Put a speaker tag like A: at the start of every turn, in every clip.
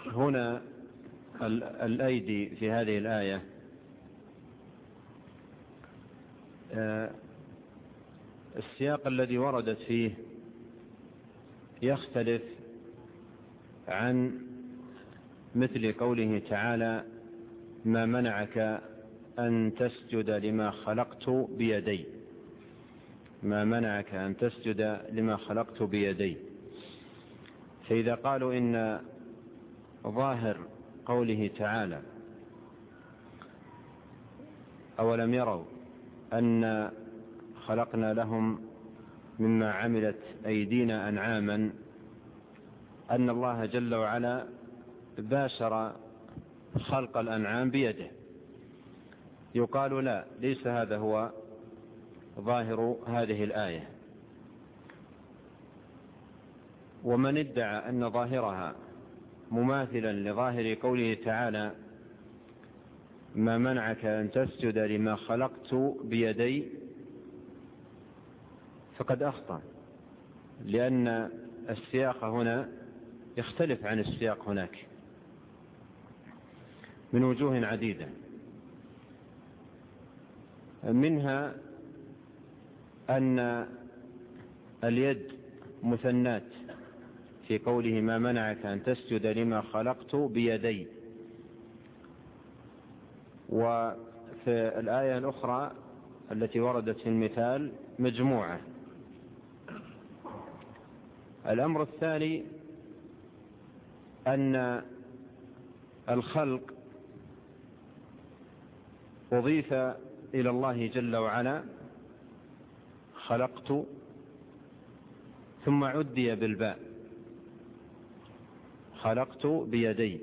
A: هنا الأيدي في هذه الآية السياق الذي وردت فيه يختلف عن مثل قوله تعالى ما منعك أن تسجد لما خلقت بيدي. ما منعك أن تسجد لما خلقت بيدي. فإذا قالوا إن ظاهر قوله تعالى أولم يروا أن خلقنا لهم مما عملت أيدينا أنعاما، أن الله جل وعلا باشر خلق الأنعام بيده. يقال لا، ليس هذا هو ظاهر هذه الآية. ومن ادعى أن ظاهرها مماثلا لظاهر قوله تعالى ما منعك أن تسجد لما خلقت بيدي فقد أخطأ، لأن السياق هنا يختلف عن السياق هناك من وجوه عديدة. منها أن اليد مثنات في قوله ما منعك أن تسجد لما خلقت بيدي، وفي الآية الأخرى التي وردت في المثال مجموعة. الأمر الثاني أن الخلق أضيف إلى الله جل وعلا خلقت ثم عدي بالباء خلقت بيدي،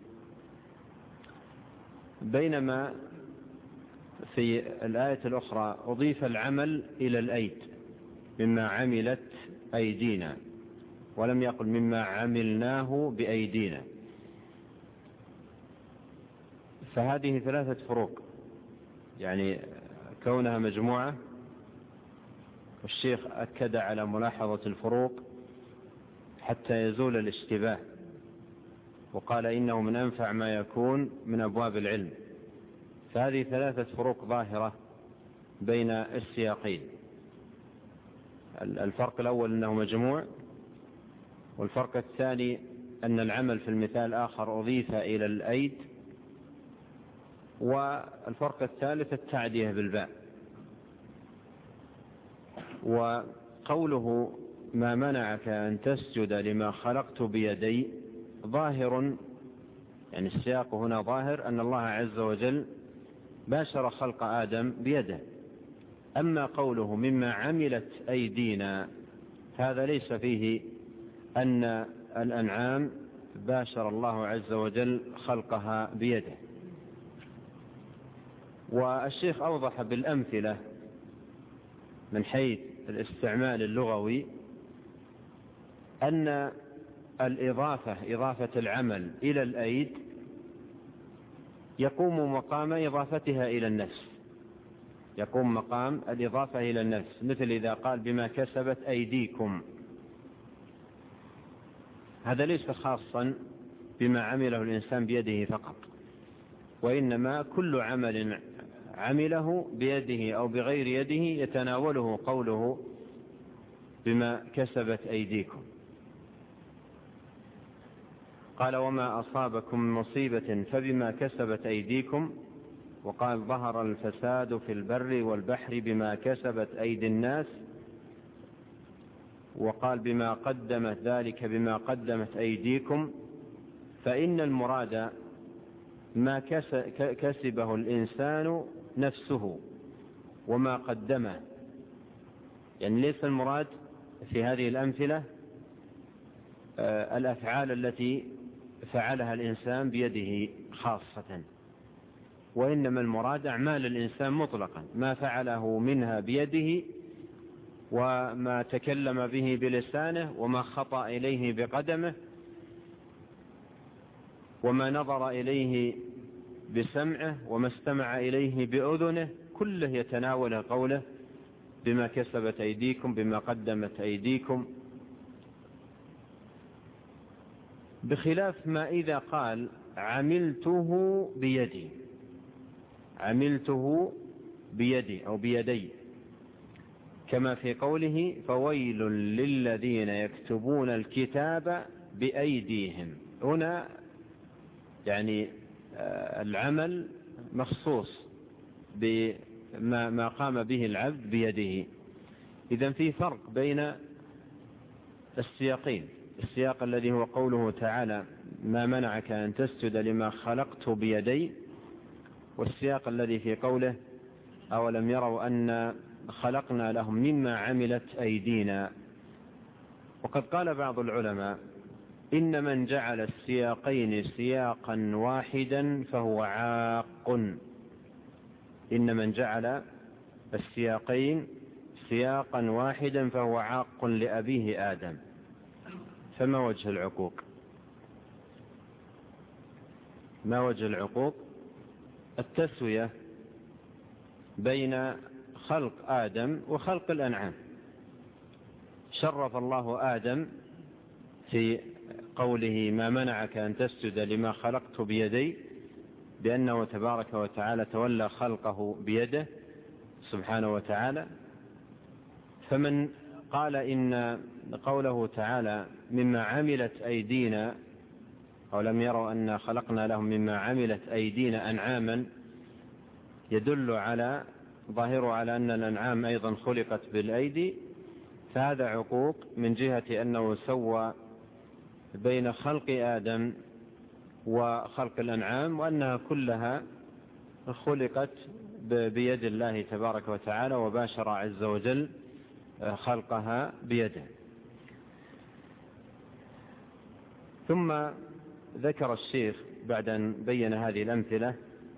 A: بينما في الآية الأخرى أضيف العمل إلى الأيد مما عملت أيدينا، ولم يقل مما عملناه بأيدينا. فهذه ثلاثة فروق، يعني كونها مجموعة. والشيخ أكد على ملاحظة الفروق حتى يزول الاشتباه، وقال إنه من أنفع ما يكون من أبواب العلم. فهذه ثلاثة فروق ظاهرة بين السياقين. الفرق الأول أنه مجموع، والفرق الثاني أن العمل في المثال الآخر أضيف إلى الأيد، والفرق الثالث التعدية بالباء. وقوله ما منعك أن تسجد لما خلقت بيدي ظاهر، يعني السياق هنا ظاهر أن الله عز وجل باشر خلق آدم بيده. أما قوله مما عملت أيدينا هذا ليس فيه أن الأنعام باشر الله عز وجل خلقها بيده. والشيخ أوضح بالأمثلة من حيث الاستعمال اللغوي أن إضافة العمل إلى الأيد يقوم مقام إضافتها إلى النفس، يقوم مقام الإضافة إلى النفس، مثل إذا قال بما كسبت أيديكم، هذا ليس خاصا بما عمله الإنسان بيده فقط، وإنما كل عمل عمله بيده أو بغير يده يتناوله قوله بما كسبت أيديكم. قال وما أصابكم من مصيبة فبما كسبت أيديكم، وقال ظهر الفساد في البر والبحر بما كسبت أيدي الناس، وقال بما قدمت ذلك بما قدمت أيديكم. فإن المراد ما كسبه الإنسان نفسه وما قدمه، يعني ليس المراد في هذه الأمثلة الأفعال التي فعلها الإنسان بيده خاصة، وإنما المراد أعمال الإنسان مطلقا، ما فعله منها بيده وما تكلم به بلسانه وما خطأ إليه بقدمه وما نظر إليه بسمعه وما استمع إليه بأذنه، كله يتناول قوله بما كسبت أيديكم بما قدمت أيديكم. بخلاف ما إذا قال عملته بيدي، عملته بيدي أو بيدي، كما في قوله فويل للذين يكتبون الكتاب بأيديهم. هنا يعني العمل مخصوص بما قام به العبد بيده. إذن في فرق بين السياقين، السياق الذي هو قوله تعالى ما منعك أن تسجد لما خلقت بيدي، والسياق الذي في قوله أولم يروا أن خلقنا لهم مما عملت أيدينا. وقد قال بعض العلماء إن من جعل السياقين سياقا واحدا فهو عاق، إن من جعل السياقين سياقا واحدا فهو عاق لأبيه آدم. فما وجه العقوق؟ ما وجه العقوق؟ التسوية بين خلق آدم وخلق الأنعام. شرف الله آدم في قوله ما منعك أن تسجد لما خلقت بيدي، بأنه تبارك وتعالى تولى خلقه بيده سبحانه وتعالى. فمن قال إن قوله تعالى مما عملت أيدينا أو لم يروا أن خلقنا لهم مما عملت أيدينا أنعاما، يدل على ظاهره على أن الأنعام أيضا خلقت بالأيدي، فهذا عقوق من جهة أنه سوى بين خلق آدم وخلق الأنعام، وأنها كلها خلقت بيد الله تبارك وتعالى، وباشر عز وجل خلقها بيده. ثم ذكر الشيخ بعد أن بين هذه الأمثلة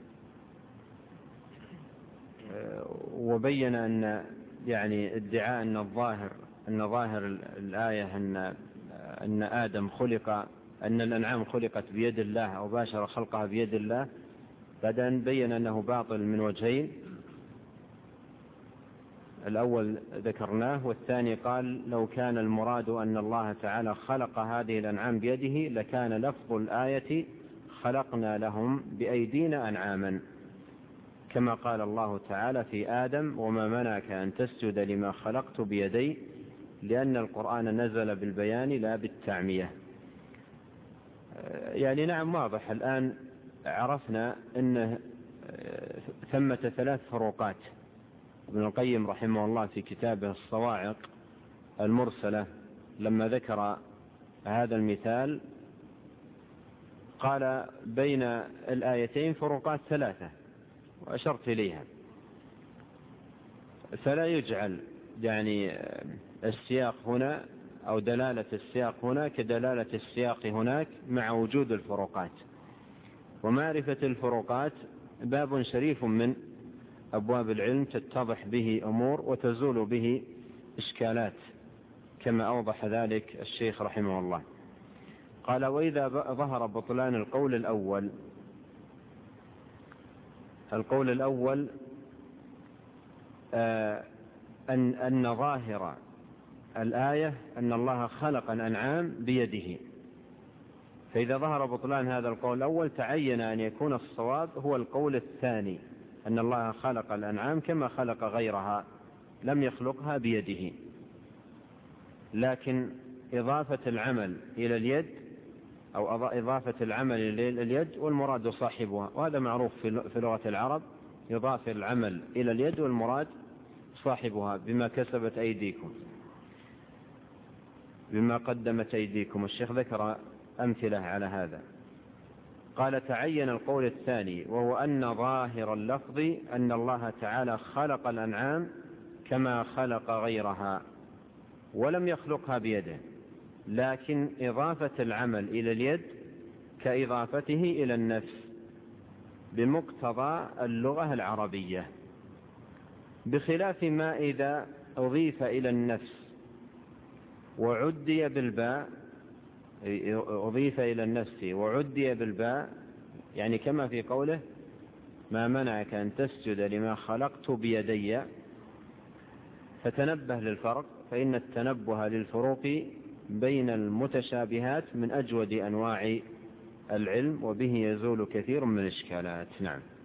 A: وبين أن يعني ادعاء أن ظاهر الآية أن آدم خلق، أن الأنعام خلقت بيد الله أو باشر خلقها بيد الله، بعد أن بين أنه باطل من وجهين. الأول ذكرناه، والثاني قال لو كان المراد أن الله تعالى خلق هذه الأنعام بيده لكان لفظ الآية خلقنا لهم بأيدينا أنعاما، كما قال الله تعالى في آدم وما منعك أن تسجد لما خلقت بيدي، لأن القرآن نزل بالبيان لا بالتعمية. يعني نعم واضح الآن عرفنا أن ثمة 3 فروقات. ابن القيم رحمه الله في كتابه الصواعق المرسلة لما ذكر هذا المثال قال بين الآيتين فروقات 3 وأشرت إليها. فلا يجعل يعني السياق هنا أو دلالة السياق هنا كدلالة السياق هناك مع وجود الفروقات. ومعرفة الفروقات باب شريف من أبواب العلم تتضح به أمور وتزول به إشكالات، كما أوضح ذلك الشيخ رحمه الله. قال وإذا ظهر بطلان القول الأول، القول الأول أن ظاهر الآية أن الله خلق الأنعام بيده، فإذا ظهر بطلان هذا القول الأول تعين أن يكون الصواب هو القول الثاني، أن الله خلق الأنعام كما خلق غيرها لم يخلقها بيده، لكن إضافة العمل إلى اليد أو إضافة العمل إلى اليد والمراد صاحبها، وهذا معروف في لغة العرب، يضاف العمل إلى اليد والمراد صاحبها بما كسبت أيديكم، بما قدمت أيديكم. الشيخ ذكر أمثلة على هذا. قال تعين القول الثاني وهو أن ظاهر اللفظ أن الله تعالى خلق الأنعام كما خلق غيرها ولم يخلقها بيده، لكن إضافة العمل إلى اليد كإضافته إلى النفس بمقتضى اللغة العربية، بخلاف ما إذا أضيف إلى النفس وعدي بالباء، أضيف إلى النفس وعدي بالباء، يعني كما في قوله ما منعك أن تسجد لما خلقت بيدي. فتنبه للفرق، فإن التنبه للفروق بين المتشابهات من أجود أنواع العلم، وبه يزول كثير من الإشكالات. نعم.